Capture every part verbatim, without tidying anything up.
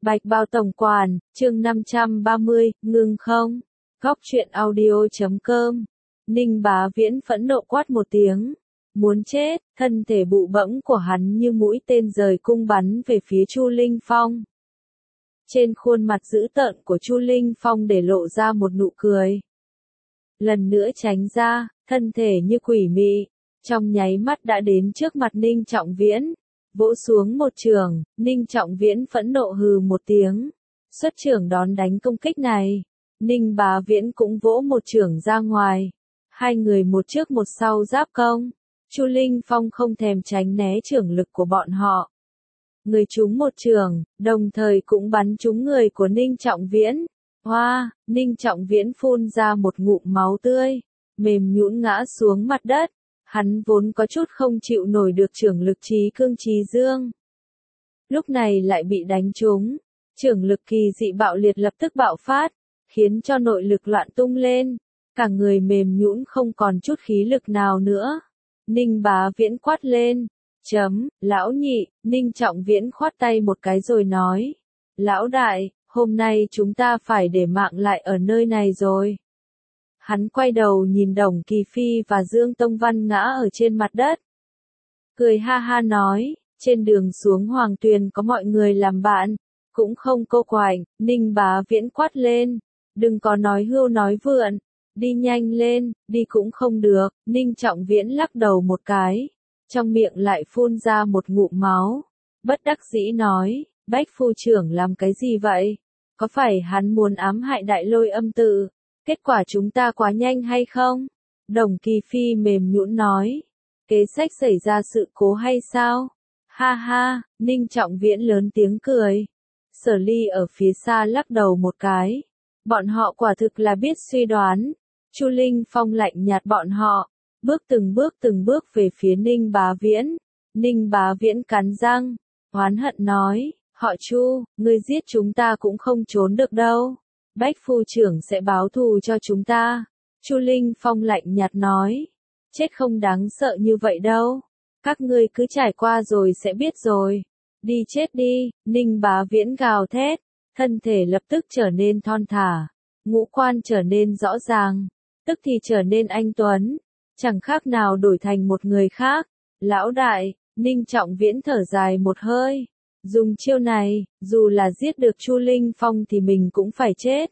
Bạch Bao Tổng Quản, chương năm trăm ba mươi, ngừng không? Góc truyện audio chấm com. Ninh Bá Viễn phẫn nộ quát một tiếng. Muốn chết, thân thể bụ bẫm của hắn như mũi tên rời cung bắn về phía Chu Linh Phong. Trên khuôn mặt dữ tợn của Chu Linh Phong để lộ ra một nụ cười. Lần nữa tránh ra, thân thể như quỷ mị, trong nháy mắt đã đến trước mặt Ninh Trọng Viễn. Vỗ xuống một trường, Ninh Trọng Viễn phẫn nộ hừ một tiếng. Xuất trưởng đón đánh công kích này. Ninh Bá Viễn cũng vỗ một trưởng ra ngoài. Hai người một trước một sau giáp công. Chu Linh Phong không thèm tránh né trưởng lực của bọn họ. Người trúng một trường, đồng thời cũng bắn trúng người của Ninh Trọng Viễn. Hoa, Ninh Trọng Viễn phun ra một ngụm máu tươi, mềm nhũn ngã xuống mặt đất. Hắn vốn có chút không chịu nổi được trưởng lực Trí Cương Trí Dương. Lúc này lại bị đánh trúng, trưởng lực kỳ dị bạo liệt lập tức bạo phát, khiến cho nội lực loạn tung lên, cả người mềm nhũn không còn chút khí lực nào nữa. Ninh Bá Viễn quát lên, chấm, lão nhị, Ninh Trọng Viễn khoát tay một cái rồi nói, lão đại, hôm nay chúng ta phải để mạng lại ở nơi này rồi. Hắn quay đầu nhìn Đồng Kỳ Phi và Dương Tông Văn ngã ở trên mặt đất. Cười ha ha nói, trên đường xuống Hoàng Tuyền có mọi người làm bạn, cũng không cô quạnh. Ninh Bá Viễn quát lên, đừng có nói hưu nói vượn, đi nhanh lên, đi cũng không được. Ninh Trọng Viễn lắc đầu một cái, trong miệng lại phun ra một ngụm máu, bất đắc dĩ nói, Bách phu trưởng làm cái gì vậy? Có phải hắn muốn ám hại Đại Lôi Âm Tự? Kết quả chúng ta quá nhanh hay không? Đồng Kỳ Phi mềm nhũn nói. Kế sách xảy ra sự cố hay sao? Ha ha, Ninh Trọng Viễn lớn tiếng cười. Sở Ly ở phía xa lắc đầu một cái. Bọn họ quả thực là biết suy đoán. Chu Linh Phong lạnh nhạt bọn họ. Bước từng bước từng bước về phía Ninh Bá Viễn. Ninh Bá Viễn cắn răng. Oán hận nói. Họ Chu, ngươi giết chúng ta cũng không trốn được đâu. Bách phu trưởng sẽ báo thù cho chúng ta. Chu Linh Phong lạnh nhạt nói. Chết không đáng sợ như vậy đâu. Các ngươi cứ trải qua rồi sẽ biết rồi. Đi chết đi, Ninh Bá Viễn gào thét. Thân thể lập tức trở nên thon thả. Ngũ quan trở nên rõ ràng. Tức thì trở nên anh tuấn. Chẳng khác nào đổi thành một người khác. Lão đại, Ninh Trọng Viễn thở dài một hơi. Dùng chiêu này, dù là giết được Chu Linh Phong thì mình cũng phải chết.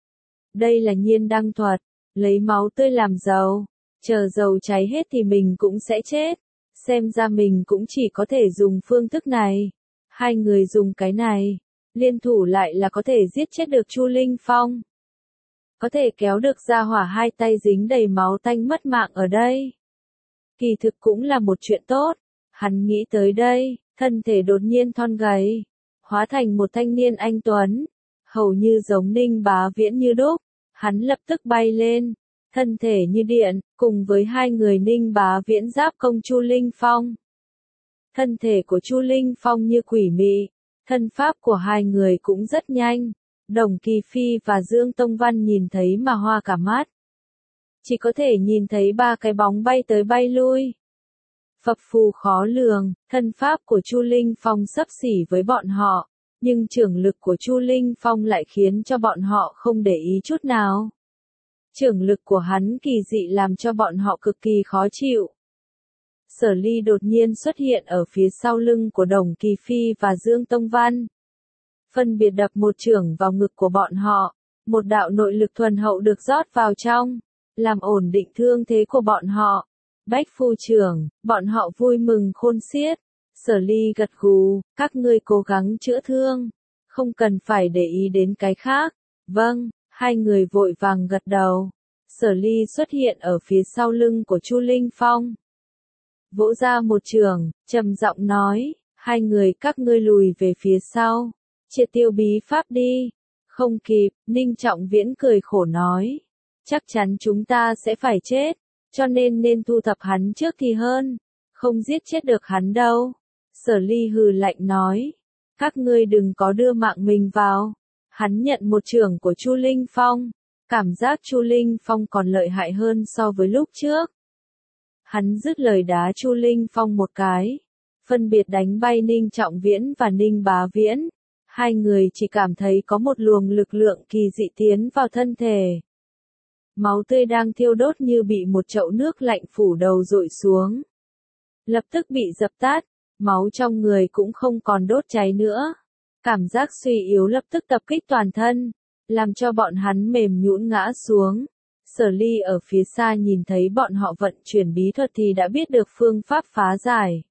Đây là nhiên đăng thuật, lấy máu tươi làm dầu, chờ dầu cháy hết thì mình cũng sẽ chết. Xem ra mình cũng chỉ có thể dùng phương thức này. Hai người dùng cái này, liên thủ lại là có thể giết chết được Chu Linh Phong. Có thể kéo được ra hỏa hai tay dính đầy máu tanh mất mạng ở đây. Kỳ thực cũng là một chuyện tốt. Hắn nghĩ tới đây. Thân thể đột nhiên thon gầy, hóa thành một thanh niên anh tuấn, hầu như giống Ninh Bá Viễn như đúc. Hắn lập tức bay lên, thân thể như điện, cùng với hai người Ninh Bá Viễn giáp công Chu Linh Phong. Thân thể của Chu Linh Phong như quỷ mị, thân pháp của hai người cũng rất nhanh. Đồng Kỳ Phi và Dương Tông Văn nhìn thấy mà hoa cả mắt. Chỉ có thể nhìn thấy ba cái bóng bay tới bay lui. Phập phù khó lường, thân pháp của Chu Linh Phong xấp xỉ với bọn họ, nhưng trưởng lực của Chu Linh Phong lại khiến cho bọn họ không để ý chút nào. Trưởng lực của hắn kỳ dị làm cho bọn họ cực kỳ khó chịu. Sở Ly đột nhiên xuất hiện ở phía sau lưng của Đồng Kỳ Phi và Dương Tông Văn. Phân biệt đập một chưởng vào ngực của bọn họ, một đạo nội lực thuần hậu được rót vào trong, làm ổn định thương thế của bọn họ. Bách phu trưởng, bọn họ vui mừng khôn xiết. Sở Ly gật gù, các ngươi cố gắng chữa thương, không cần phải để ý đến cái khác. Vâng, hai người vội vàng gật đầu. Sở Ly xuất hiện ở phía sau lưng của Chu Linh Phong. Vỗ ra một trường, trầm giọng nói, hai người các ngươi lùi về phía sau, triệt tiêu bí pháp đi. Không kịp, Ninh Trọng Viễn cười khổ nói, chắc chắn chúng ta sẽ phải chết. Cho nên nên thu thập hắn trước thì hơn, không giết chết được hắn đâu. Sở Ly hừ lạnh nói, các ngươi đừng có đưa mạng mình vào. Hắn nhận một trường của Chu Linh Phong, cảm giác Chu Linh Phong còn lợi hại hơn so với lúc trước. Hắn dứt lời đá Chu Linh Phong một cái, phân biệt đánh bay Ninh Trọng Viễn và Ninh Bá Viễn. Hai người chỉ cảm thấy có một luồng lực lượng kỳ dị tiến vào thân thể. Máu tươi đang thiêu đốt như bị một chậu nước lạnh phủ đầu dội xuống. Lập tức bị dập tắt, máu trong người cũng không còn đốt cháy nữa. Cảm giác suy yếu lập tức tập kích toàn thân, làm cho bọn hắn mềm nhũn ngã xuống. Sở Ly ở phía xa nhìn thấy bọn họ vận chuyển bí thuật thì đã biết được phương pháp phá giải.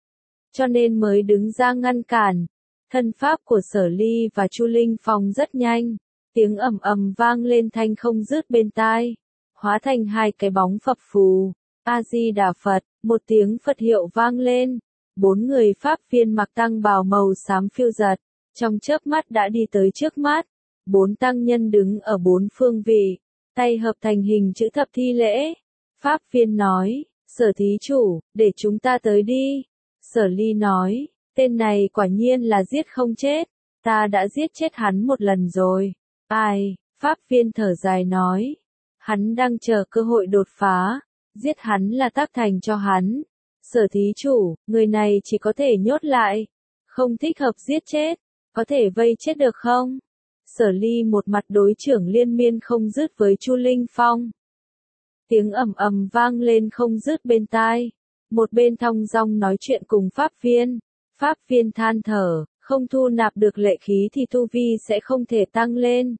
Cho nên mới đứng ra ngăn cản. Thân pháp của Sở Ly và Chu Linh Phong rất nhanh. Tiếng ầm ầm vang lên thanh không dứt bên tai. Hóa thành hai cái bóng phập phù. A-di-đà Phật, một tiếng Phật hiệu vang lên. Bốn người pháp viên mặc tăng bào màu xám phiêu giật. Trong chớp mắt đã đi tới trước mắt. Bốn tăng nhân đứng ở bốn phương vị. Tay hợp thành hình chữ thập thi lễ. Pháp viên nói, Sở thí chủ, để chúng ta tới đi. Sở Ly nói, tên này quả nhiên là giết không chết. Ta đã giết chết hắn một lần rồi. Ai, Pháp viên thở dài nói. Hắn đang chờ cơ hội đột phá. Giết hắn là tác thành cho hắn. Sở thí chủ, người này chỉ có thể nhốt lại. Không thích hợp giết chết. Có thể vây chết được không? Sở Ly một mặt đối trưởng liên miên không dứt với Chu Linh Phong. Tiếng ầm ầm vang lên không dứt bên tai. Một bên thong dong nói chuyện cùng Pháp viên. Pháp viên than thở, không thu nạp được lệ khí thì tu vi sẽ không thể tăng lên.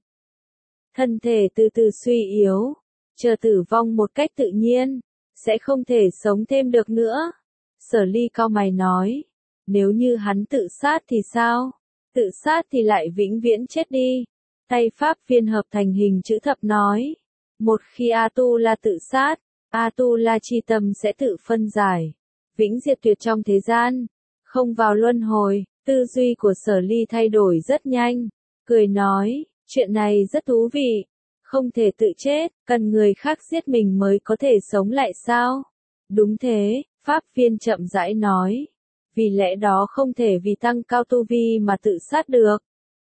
Thân thể từ từ suy yếu, chờ tử vong một cách tự nhiên, sẽ không thể sống thêm được nữa. Sở Ly cau mày nói, nếu như hắn tự sát thì sao? Tự sát thì lại vĩnh viễn chết đi. Tay Pháp viên hợp thành hình chữ thập nói. Một khi A-tu-la tự sát, A-tu-la chi tâm sẽ tự phân giải. Vĩnh diệt tuyệt trong thế gian. Không vào luân hồi. Tư duy của Sở Ly thay đổi rất nhanh. Cười nói, chuyện này rất thú vị. Không thể tự chết, cần người khác giết mình mới có thể sống lại sao? Đúng thế, Pháp viên chậm rãi nói. Vì lẽ đó không thể vì tăng cao tu vi mà tự sát được.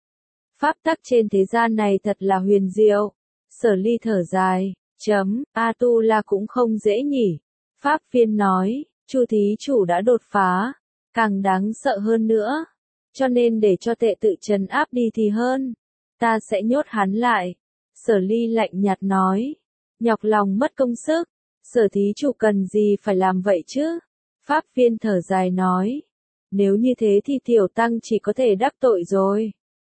Pháp tắc trên thế gian này thật là huyền diệu. Sở Ly thở dài, chấm, A-tu-la cũng không dễ nhỉ. Pháp viên nói, Chu thí chủ đã đột phá, càng đáng sợ hơn nữa. Cho nên để cho tệ tự trấn áp đi thì hơn. Ta sẽ nhốt hắn lại. Sở Ly lạnh nhạt nói, nhọc lòng mất công sức. Sở thí chủ cần gì phải làm vậy chứ? Pháp viên thở dài nói, nếu như thế thì tiểu tăng chỉ có thể đắc tội rồi.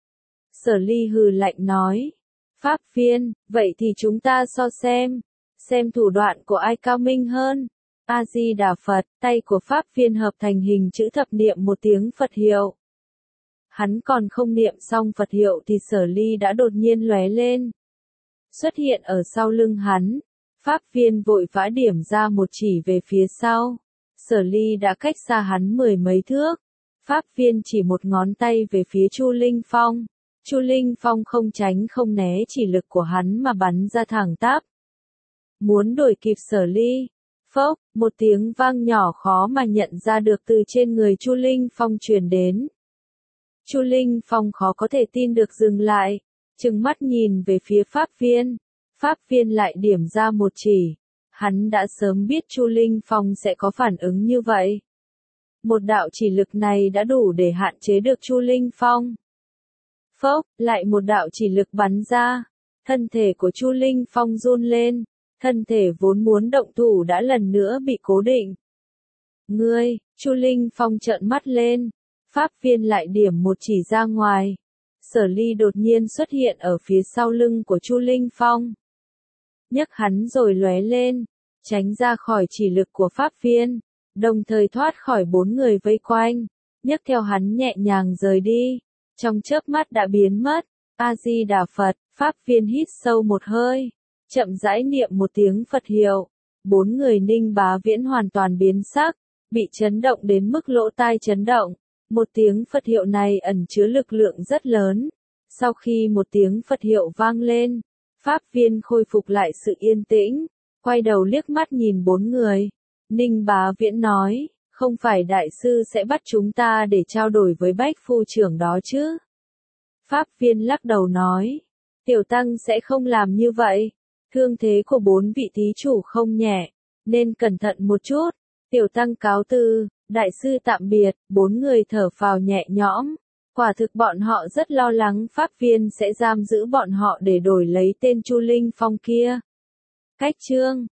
Sở Ly hừ lạnh nói, Pháp viên, vậy thì chúng ta so xem, xem thủ đoạn của ai cao minh hơn. A-di-đà Phật, tay của Pháp viên hợp thành hình chữ thập niệm một tiếng Phật hiệu. Hắn còn không niệm xong Phật hiệu thì Sở Ly đã đột nhiên lóe lên. Xuất hiện ở sau lưng hắn, Pháp viên vội vã điểm ra một chỉ về phía sau. Sở Ly đã cách xa hắn mười mấy thước. Pháp viên chỉ một ngón tay về phía Chu Linh Phong. Chu Linh Phong không tránh không né chỉ lực của hắn mà bắn ra thẳng tắp. Muốn đuổi kịp Sở Ly. Phốc, một tiếng vang nhỏ khó mà nhận ra được từ trên người Chu Linh Phong truyền đến. Chu Linh Phong khó có thể tin được dừng lại, trừng mắt nhìn về phía Pháp viên. Pháp viên lại điểm ra một chỉ. Hắn đã sớm biết Chu Linh Phong sẽ có phản ứng như vậy. Một đạo chỉ lực này đã đủ để hạn chế được Chu Linh Phong. Phốc, lại một đạo chỉ lực bắn ra. Thân thể của Chu Linh Phong run lên. Thân thể vốn muốn động thủ đã lần nữa bị cố định. Ngươi, Chu Linh Phong trợn mắt lên. Pháp viên lại điểm một chỉ ra ngoài. Sở Ly đột nhiên xuất hiện ở phía sau lưng của Chu Linh Phong. Nhấc hắn rồi lóe lên, tránh ra khỏi chỉ lực của Pháp viên, đồng thời thoát khỏi bốn người vây quanh, nhấc theo hắn nhẹ nhàng rời đi, trong chớp mắt đã biến mất. A-di-đà Phật, Pháp viên hít sâu một hơi, chậm rãi niệm một tiếng Phật hiệu, bốn người Ninh Bá Viễn hoàn toàn biến sắc, bị chấn động đến mức lỗ tai chấn động. Một tiếng Phật hiệu này ẩn chứa lực lượng rất lớn. Sau khi một tiếng Phật hiệu vang lên, Pháp viên khôi phục lại sự yên tĩnh, quay đầu liếc mắt nhìn bốn người. Ninh Bá Viễn nói, không phải đại sư sẽ bắt chúng ta để trao đổi với Bách phu trưởng đó chứ? Pháp viên lắc đầu nói, tiểu tăng sẽ không làm như vậy. Thương thế của bốn vị thí chủ không nhẹ, nên cẩn thận một chút. Tiểu tăng cáo từ, đại sư tạm biệt. Bốn người thở phào nhẹ nhõm, Quả thực bọn họ rất lo lắng pháp viên sẽ giam giữ bọn họ để đổi lấy tên Chu Linh Phong kia. Cách chương